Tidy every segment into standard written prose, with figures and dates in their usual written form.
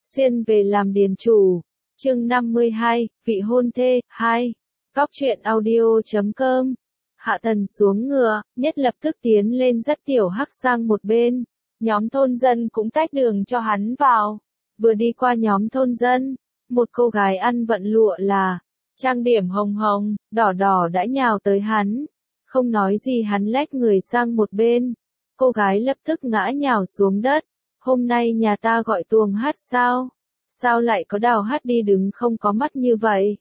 Xuyên về làm điền chủ. Chương 52, vị hôn thê, 2. Góc truyện audio.com. Hạ Thần xuống ngựa, nhất lập tức tiến lên dắt Tiểu Hắc sang một bên. Nhóm thôn dân cũng tách đường cho hắn vào. Vừa đi qua nhóm thôn dân, một cô gái ăn vận lụa là, trang điểm hồng hồng, đỏ đỏ đã nhào tới hắn. Không nói gì hắn lách người sang một bên. Cô gái lập tức ngã nhào xuống đất. Hôm nay nhà ta gọi tuồng hát sao? Sao lại có đào hát đi đứng không có mắt như vậy?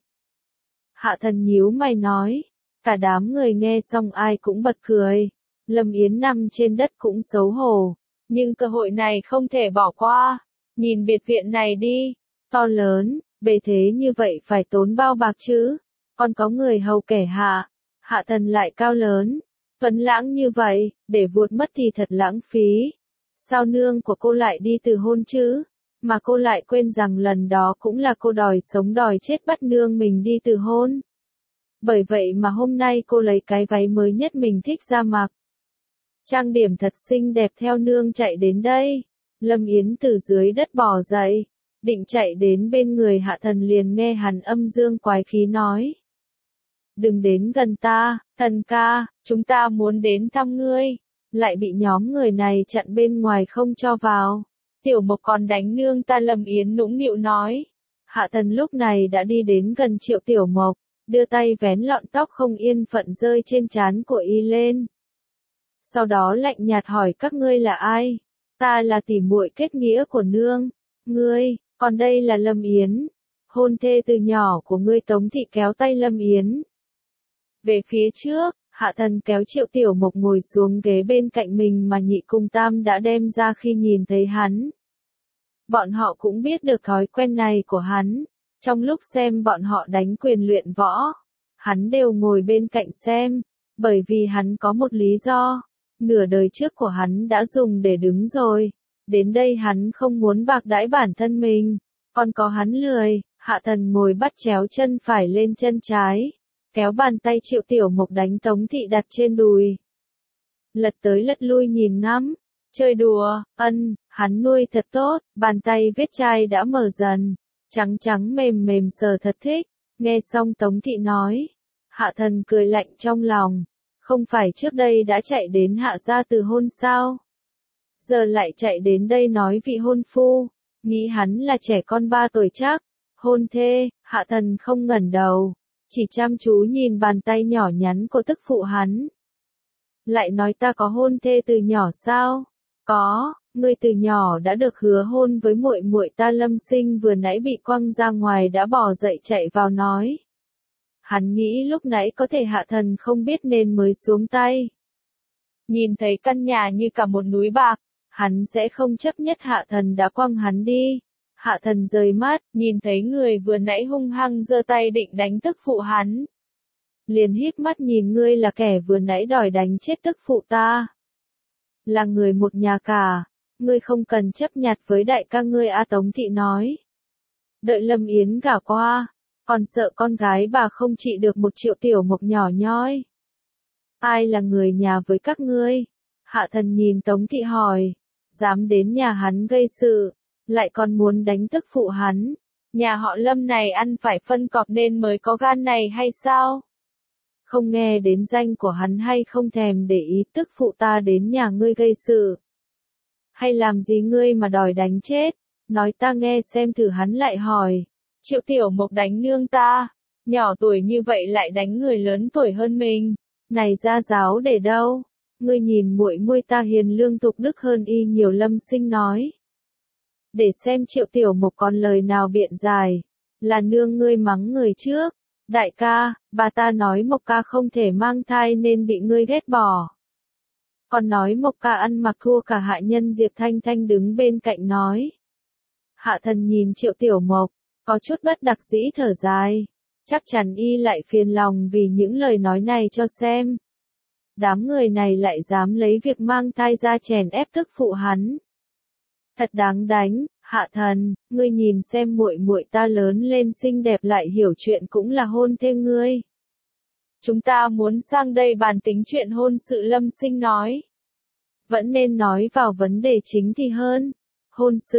Hạ Thần nhíu mày nói. Cả đám người nghe xong ai cũng bật cười. Lâm Yến nằm trên đất cũng xấu hổ. Nhưng cơ hội này không thể bỏ qua. Nhìn biệt viện này đi. To lớn, bề thế như vậy phải tốn bao bạc chứ. Còn có người hầu kẻ hạ. Hạ Thần lại cao lớn. Tuấn lãng như vậy, để vuột mất thì thật lãng phí. Sao nương của cô lại đi từ hôn chứ? Mà cô lại quên rằng lần đó cũng là cô đòi sống đòi chết bắt nương mình đi từ hôn. Bởi vậy mà hôm nay cô lấy cái váy mới nhất mình thích ra mặc. Trang điểm thật xinh đẹp theo nương chạy đến đây. Lâm Yến từ dưới đất bò dậy, định chạy đến bên người Hạ Thần liền nghe hắn âm dương quái khí nói. Đừng đến gần ta, Thần ca, chúng ta muốn đến thăm ngươi. Lại bị nhóm người này chặn bên ngoài không cho vào. Tiểu Mộc còn đánh nương ta, Lâm Yến nũng nịu nói. Hạ Thần lúc này đã đi đến gần Triệu Tiểu Mộc, đưa tay vén lọn tóc không yên phận rơi trên trán của y lên. Sau đó lạnh nhạt hỏi các ngươi là ai? Ta là tỉ muội kết nghĩa của nương. Ngươi, còn đây là Lâm Yến. Hôn thê từ nhỏ của ngươi. Tống thị kéo tay Lâm Yến về phía trước. Hạ Thần kéo Triệu Tiểu Mộc ngồi xuống ghế bên cạnh mình mà Nhị Cung Tam đã đem ra khi nhìn thấy hắn. Bọn họ cũng biết được thói quen này của hắn. Trong lúc xem bọn họ đánh quyền luyện võ, hắn đều ngồi bên cạnh xem, bởi vì hắn có một lý do. Nửa đời trước của hắn đã dùng để đứng rồi. Đến đây hắn không muốn bạc đãi bản thân mình. Còn có hắn lười. Hạ Thần ngồi bắt chéo chân phải lên chân trái, kéo bàn tay Triệu Tiểu Mộc đánh Tống thị đặt trên đùi. Lật tới lật lui nhìn ngắm, chơi đùa, hắn nuôi thật tốt, bàn tay vết chai đã mở dần, trắng trắng mềm mềm sờ thật thích. Nghe xong Tống thị nói, Hạ Thần cười lạnh trong lòng, không phải trước đây đã chạy đến Hạ gia từ hôn sao? Giờ lại chạy đến đây nói vị hôn phu, nghĩ hắn là trẻ con 3 tuổi chắc. Hôn thê, Hạ Thần không ngẩng đầu, chỉ chăm chú nhìn bàn tay nhỏ nhắn của tức phụ hắn. Lại nói ta có hôn thê từ nhỏ sao? Có, ngươi từ nhỏ đã được hứa hôn với muội muội ta. Lâm Sinh vừa nãy bị quăng ra ngoài đã bò dậy chạy vào nói. Hắn nghĩ lúc nãy có thể Hạ Thần không biết nên mới xuống tay. Nhìn thấy căn nhà như cả một núi bạc, hắn sẽ không chấp nhất Hạ Thần đã quăng hắn đi. Hạ Thần rời mắt, nhìn thấy người vừa nãy hung hăng giơ tay định đánh tức phụ hắn. Liền híp mắt nhìn, ngươi là kẻ vừa nãy đòi đánh chết tức phụ ta. Là người một nhà cả, ngươi không cần chấp nhặt với đại ca ngươi. Tống thị nói. Đợi Lâm Yến gả qua, còn sợ con gái bà không trị được một Triệu Tiểu Mộc nhỏ nhoi. Ai là người nhà với các ngươi? Hạ Thần nhìn Tống thị hỏi. Dám đến nhà hắn gây sự, lại còn muốn đánh tức phụ hắn. Nhà họ Lâm này ăn phải phân cọp nên mới có gan này hay sao? Không nghe đến danh của hắn hay không thèm để ý tức phụ ta đến nhà ngươi gây sự? Hay làm gì ngươi mà đòi đánh chết? Nói ta nghe xem thử. Hắn lại hỏi. Triệu Tiểu Mộc đánh nương ta, nhỏ tuổi như vậy lại đánh người lớn tuổi hơn mình. Này ra giáo để đâu? Ngươi nhìn muội muội ta hiền lương tục đức hơn y nhiều. Lâm Sinh nói. Để xem Triệu Tiểu Mộc còn lời nào biện giải. Là nương ngươi mắng người trước. Đại ca, bà ta nói Mộc ca không thể mang thai nên bị ngươi ghét bỏ. Còn nói Mộc ca ăn mặc thua cả hạ nhân. Diệp Thanh Thanh đứng bên cạnh nói. Hạ Thần nhìn Triệu Tiểu Mộc, có chút bất đắc dĩ thở dài. Chắc chắn y lại phiền lòng vì những lời nói này cho xem. Đám người này lại dám lấy việc mang thai ra chèn ép tức phụ hắn. Thật đáng đánh. Hạ Thần, ngươi nhìn xem muội muội ta lớn lên xinh đẹp lại hiểu chuyện cũng là hôn thê ngươi. Chúng ta muốn sang đây bàn tính chuyện hôn sự. Lâm Sinh nói. Vẫn nên nói vào vấn đề chính thì hơn. Hôn sự,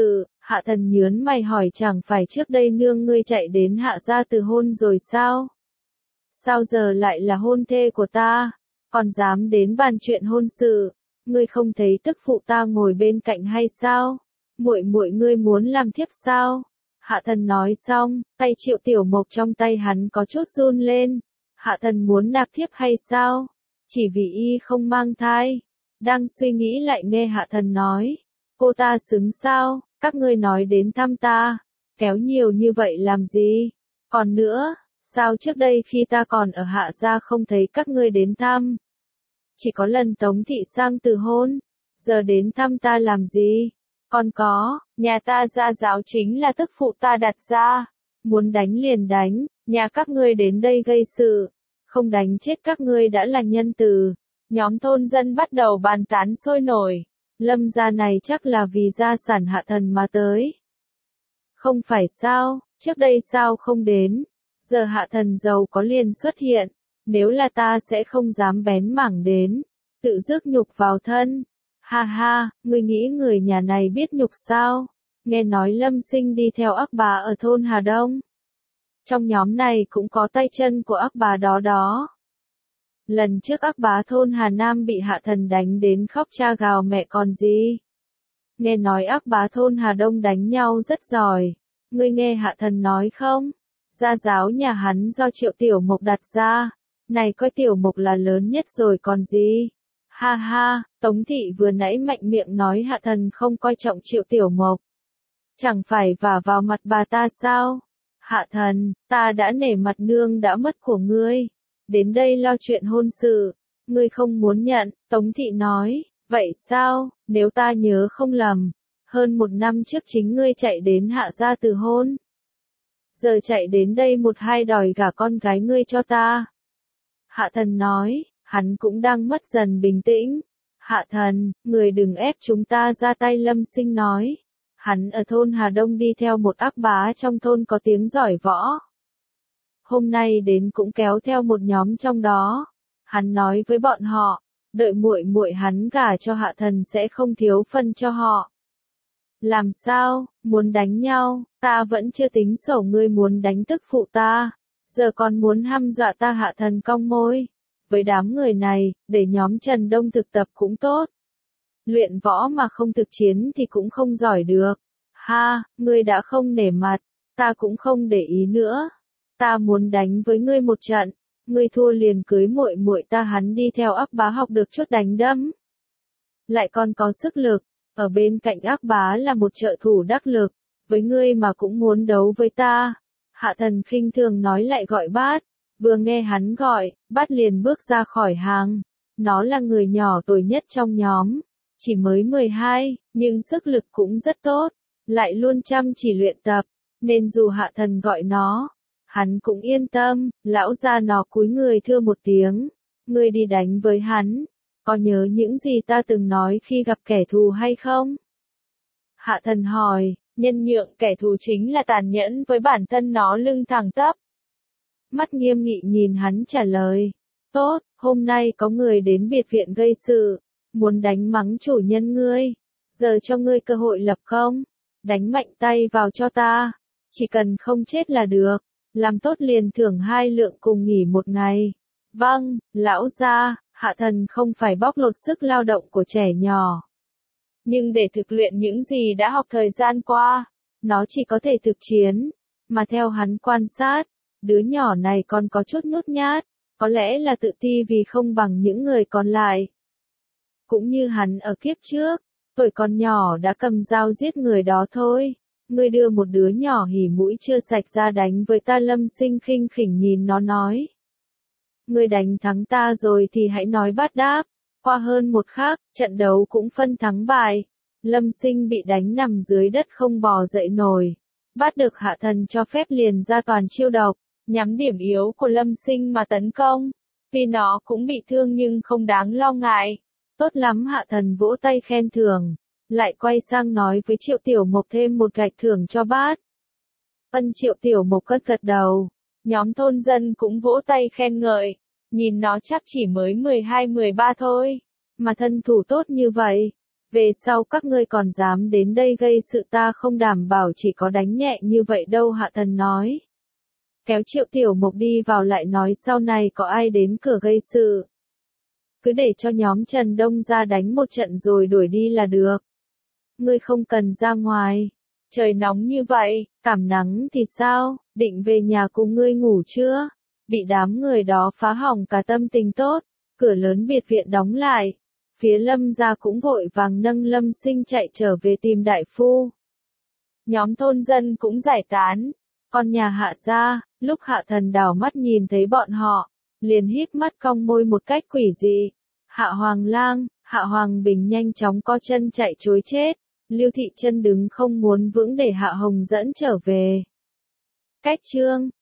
Hạ thần nhớn mày hỏi chẳng phải trước đây nương ngươi chạy đến hạ gia từ hôn rồi sao? Sao giờ lại là hôn thê của ta? Còn dám đến bàn chuyện hôn sự? Ngươi không thấy tức phụ ta ngồi bên cạnh hay sao? Muội muội ngươi muốn làm thiếp sao? Hạ thần nói xong, tay Triệu Tiểu Mộc trong tay hắn có chút run lên. Hạ thần muốn nạp thiếp hay sao? Chỉ vì y không mang thai. Đang suy nghĩ lại nghe hạ thần nói. Cô ta xứng sao? Các ngươi nói đến thăm ta. Kéo nhiều như vậy làm gì? Còn nữa, sao trước đây khi ta còn ở hạ gia không thấy các ngươi đến thăm? Chỉ có lần Tống thị sang từ hôn. Giờ đến thăm ta làm gì? Còn có, nhà ta gia giáo chính là tức phụ ta đặt ra. Muốn đánh liền đánh, nhà các ngươi đến đây gây sự. Không đánh chết các ngươi đã là nhân từ. Nhóm thôn dân bắt đầu bàn tán sôi nổi. Lâm gia này chắc là vì gia sản hạ thần mà tới. Không phải sao, trước đây sao không đến. Giờ hạ thần giàu có liền xuất hiện. Nếu là ta sẽ không dám bén mảng đến. Tự rước nhục vào thân. Ha ha, ngươi nghĩ người nhà này biết nhục sao? Nghe nói Lâm Sinh đi theo ác bà ở thôn Hà Đông. Trong nhóm này cũng có tay chân của ác bà đó đó. Lần trước ác bá thôn Hà Nam bị hạ thần đánh đến khóc cha gào mẹ còn gì. Nghe nói ác bá thôn Hà Đông đánh nhau rất giỏi. Ngươi nghe hạ thần nói không? Gia giáo nhà hắn do Triệu Tiểu Mộc đặt ra. Này coi Tiểu Mộc là lớn nhất rồi còn gì. Ha ha, Tống thị vừa nãy mạnh miệng nói hạ thần không coi trọng Triệu Tiểu Mộc. Chẳng phải vả vào mặt bà ta sao? Hạ thần, ta đã nể mặt nương đã mất của ngươi. Đến đây lo chuyện hôn sự. Ngươi không muốn nhận, Tống thị nói. Vậy sao, nếu ta nhớ không lầm. Hơn 1 năm trước chính ngươi chạy đến hạ gia từ hôn. Giờ chạy đến đây 1-2 đòi gả con gái ngươi cho ta. Hạ thần nói, hắn cũng đang mất dần bình tĩnh. Hạ thần, người đừng ép chúng ta ra tay. Lâm Sinh nói. Hắn ở thôn Hà Đông đi theo một ác bá trong thôn có tiếng giỏi võ. Hôm nay đến cũng kéo theo một nhóm trong đó. Hắn nói với bọn họ, đợi muội muội hắn gả cho hạ thần sẽ không thiếu phân cho họ. Làm sao, muốn đánh nhau, ta vẫn chưa tính sổ ngươi muốn đánh tức phụ ta. Giờ còn muốn hăm dọa ta. Hạ thần cong môi. Với đám người này, để nhóm Trần Đông thực tập cũng tốt. Luyện võ mà không thực chiến thì cũng không giỏi được. Ha, ngươi đã không nể mặt, ta cũng không để ý nữa. Ta muốn đánh với ngươi một trận, ngươi thua liền cưới muội muội ta. Hắn đi theo ác bá học được chút đánh đấm. Lại còn có sức lực, ở bên cạnh ác bá là một trợ thủ đắc lực, với ngươi mà cũng muốn đấu với ta. Hạ thần khinh thường nói lại gọi Bát, vừa nghe hắn gọi, Bát liền bước ra khỏi hàng. Nó là người nhỏ tuổi nhất trong nhóm, chỉ mới 12, nhưng sức lực cũng rất tốt, lại luôn chăm chỉ luyện tập, nên dù hạ thần gọi nó, hắn cũng yên tâm. Lão gia nó cúi người thưa một tiếng, ngươi đi đánh với hắn, có nhớ những gì ta từng nói khi gặp kẻ thù hay không? Hạ thần hỏi, nhân nhượng kẻ thù chính là tàn nhẫn với bản thân nó. Lưng thẳng tắp, mắt nghiêm nghị nhìn hắn trả lời. Tốt, hôm nay có người đến biệt viện gây sự, muốn đánh mắng chủ nhân ngươi. Giờ cho ngươi cơ hội lập công, đánh mạnh tay vào cho ta, chỉ cần không chết là được. Làm tốt liền thưởng 2 lượng cùng nghỉ 1 ngày. Vâng, lão gia. Hạ thần không phải bóc lột sức lao động của trẻ nhỏ, nhưng để thực luyện những gì đã học thời gian qua, nó chỉ có thể thực chiến. Mà theo hắn quan sát, đứa nhỏ này còn có chút nhút nhát, có lẽ là tự ti vì không bằng những người còn lại. Cũng như hắn ở kiếp trước, tuổi còn nhỏ đã cầm dao giết người đó thôi. Ngươi đưa một đứa nhỏ hỉ mũi chưa sạch ra đánh với ta. Lâm Sinh khinh khỉnh nhìn nó nói. Ngươi đánh thắng ta rồi thì hãy nói Bát đáp. Qua hơn một khắc, trận đấu cũng phân thắng bại. Lâm Sinh bị đánh nằm dưới đất không bò dậy nổi. Bát được hạ thần cho phép liền ra toàn chiêu độc, nhắm điểm yếu của Lâm Sinh mà tấn công. Tuy nó cũng bị thương nhưng không đáng lo ngại. Tốt lắm. Hạ thần vỗ tay khen thưởng, lại quay sang nói với Triệu Tiểu Mộc thêm một gạch thưởng cho Bát. Ân. Triệu Tiểu Mộc gật gật đầu. Nhóm thôn dân cũng vỗ tay khen ngợi. Nhìn nó chắc chỉ mới 12-13 thôi, mà thân thủ tốt như vậy. Về sau các ngươi còn dám đến đây gây sự ta không đảm bảo chỉ có đánh nhẹ như vậy đâu Hạ Thần nói. Kéo Triệu Tiểu Mộc đi vào lại nói sau này có ai đến cửa gây sự. Cứ để cho nhóm Trần Đông ra đánh một trận rồi đuổi đi là được. Ngươi không cần ra ngoài. Trời nóng như vậy, cảm nắng thì sao, định về nhà cùng ngươi ngủ chưa? Bị đám người đó phá hỏng cả tâm tình tốt, cửa lớn biệt viện đóng lại. Phía Lâm gia cũng vội vàng nâng Lâm Sinh chạy trở về tìm đại phu. Nhóm thôn dân cũng giải tán. Còn nhà Hạ gia, lúc Hạ Thần đảo mắt nhìn thấy bọn họ, liền híp mắt cong môi một cách quỷ dị. Hạ Hoàng Lang, Hạ Hoàng Bình nhanh chóng co chân chạy trối chết. Lưu Thị Chân đứng không muốn vững để Hạ Hồng dẫn trở về. Cách chương